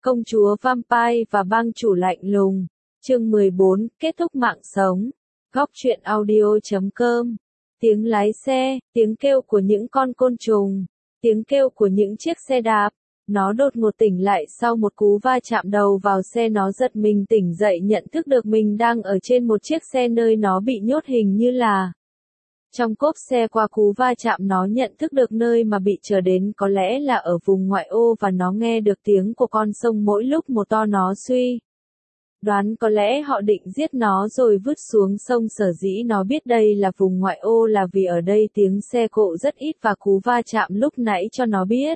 Công chúa Vampire và bang chủ lạnh lùng. Chương 14, kết thúc mạng sống. Góc truyện audio.com. Tiếng lái xe, tiếng kêu của những con côn trùng, tiếng kêu của những chiếc xe đạp. Nó đột ngột tỉnh lại sau một cú va chạm đầu vào xe, nó giật mình tỉnh dậy nhận thức được mình đang ở trên một chiếc xe nơi nó bị nhốt hình như là trong cốp xe. Qua cú va chạm nó nhận thức được nơi mà bị trở đến có lẽ là ở vùng ngoại ô và nó nghe được tiếng của con sông mỗi lúc một to. Nó suy đoán có lẽ họ định giết nó rồi vứt xuống sông. Sở dĩ nó biết đây là vùng ngoại ô là vì ở đây tiếng xe cộ rất ít và cú va chạm lúc nãy cho nó biết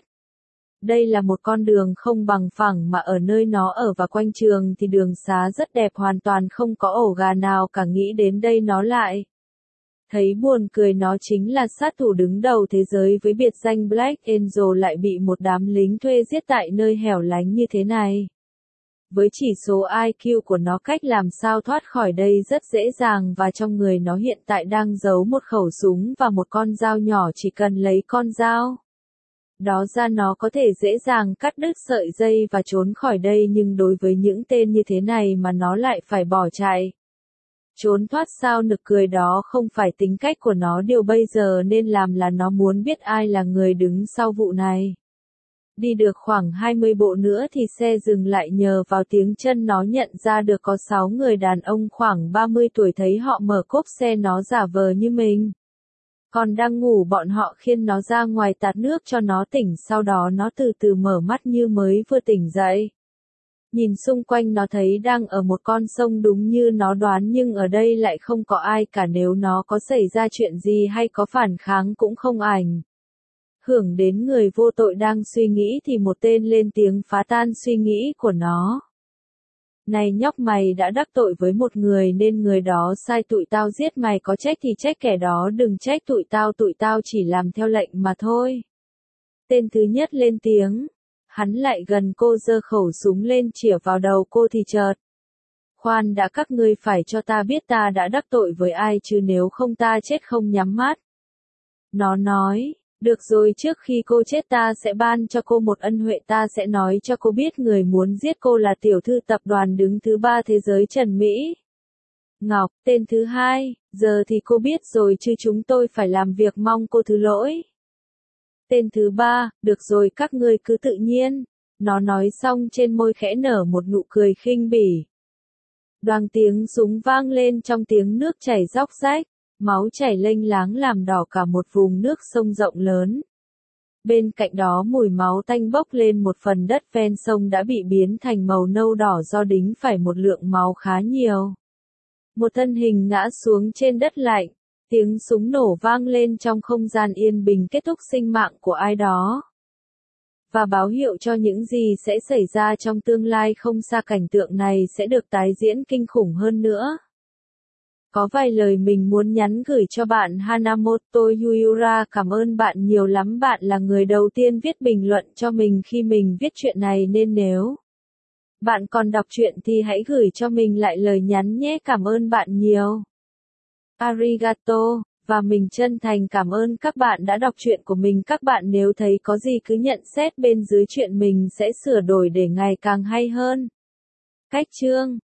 đây là một con đường không bằng phẳng mà ở nơi nó ở và quanh trường thì đường xá rất đẹp, hoàn toàn không có ổ gà nào cả. Nghĩ đến đây nó lại thấy buồn cười, nó chính là sát thủ đứng đầu thế giới với biệt danh Black Angel lại bị một đám lính thuê giết tại nơi hẻo lánh như thế này. Với chỉ số IQ của nó, cách làm sao thoát khỏi đây rất dễ dàng và trong người nó hiện tại đang giấu một khẩu súng và một con dao nhỏ. Chỉ cần lấy con dao đó ra nó có thể dễ dàng cắt đứt sợi dây và trốn khỏi đây, nhưng đối với những tên như thế này mà nó lại phải bỏ chạy trốn thoát sao nực cười. Đó không phải tính cách của nó. Điều bây giờ nên làm là nó muốn biết ai là người đứng sau vụ này. Đi được khoảng 20 bộ nữa thì xe dừng lại, nhờ vào tiếng chân nó nhận ra được có 6 người đàn ông khoảng 30 tuổi. Thấy họ mở cốp xe, nó giả vờ như mình còn đang ngủ. Bọn họ khiêng nó ra ngoài tạt nước cho nó tỉnh, sau đó nó từ từ mở mắt như mới vừa tỉnh dậy. Nhìn xung quanh nó thấy đang ở một con sông đúng như nó đoán, nhưng ở đây lại không có ai cả. Nếu nó có xảy ra chuyện gì hay có phản kháng cũng không ảnh hưởng đến người vô tội đang suy nghĩ thì một tên lên tiếng phá tan suy nghĩ của nó. Này nhóc, mày đã đắc tội với một người nên người đó sai tụi tao giết mày, có trách thì trách kẻ đó, đừng trách tụi tao chỉ làm theo lệnh mà thôi. Tên thứ nhất lên tiếng. Hắn lại gần cô, giơ khẩu súng lên chĩa vào đầu cô thì chợt. Khoan đã, các ngươi phải cho ta biết ta đã đắc tội với ai chứ, nếu không ta chết không nhắm mắt. Nó nói. Được rồi, trước khi cô chết ta sẽ ban cho cô một ân huệ, ta sẽ nói cho cô biết người muốn giết cô là tiểu thư tập đoàn đứng thứ 3 thế giới Trần Mỹ Ngọc. Tên thứ hai, giờ thì cô biết rồi chứ, chúng tôi phải làm việc, mong cô thứ lỗi. Tên thứ ba, được rồi các ngươi cứ tự nhiên. Nó nói xong trên môi khẽ nở một nụ cười khinh bỉ. Đoàng tiếng súng vang lên, trong tiếng nước chảy róc rách. Máu chảy lênh láng làm đỏ cả một vùng nước sông rộng lớn. Bên cạnh đó mùi máu tanh bốc lên, một phần đất ven sông đã bị biến thành màu nâu đỏ do đính phải một lượng máu khá nhiều. Một thân hình ngã xuống trên đất lạnh, tiếng súng nổ vang lên trong không gian yên bình, kết thúc sinh mạng của ai đó. Và báo hiệu cho những gì sẽ xảy ra trong tương lai không xa. Cảnh tượng này sẽ được tái diễn kinh khủng hơn nữa. Có vài lời mình muốn nhắn gửi cho bạn Hanamoto Yura. Cảm ơn bạn nhiều lắm, bạn là người đầu tiên viết bình luận cho mình khi mình viết chuyện này, nên nếu bạn còn đọc truyện thì hãy gửi cho mình lại lời nhắn nhé. Cảm ơn bạn nhiều. Arigato, và mình chân thành cảm ơn các bạn đã đọc truyện của mình. Các bạn nếu thấy có gì cứ nhận xét bên dưới, chuyện mình sẽ sửa đổi để ngày càng hay hơn. Cách chương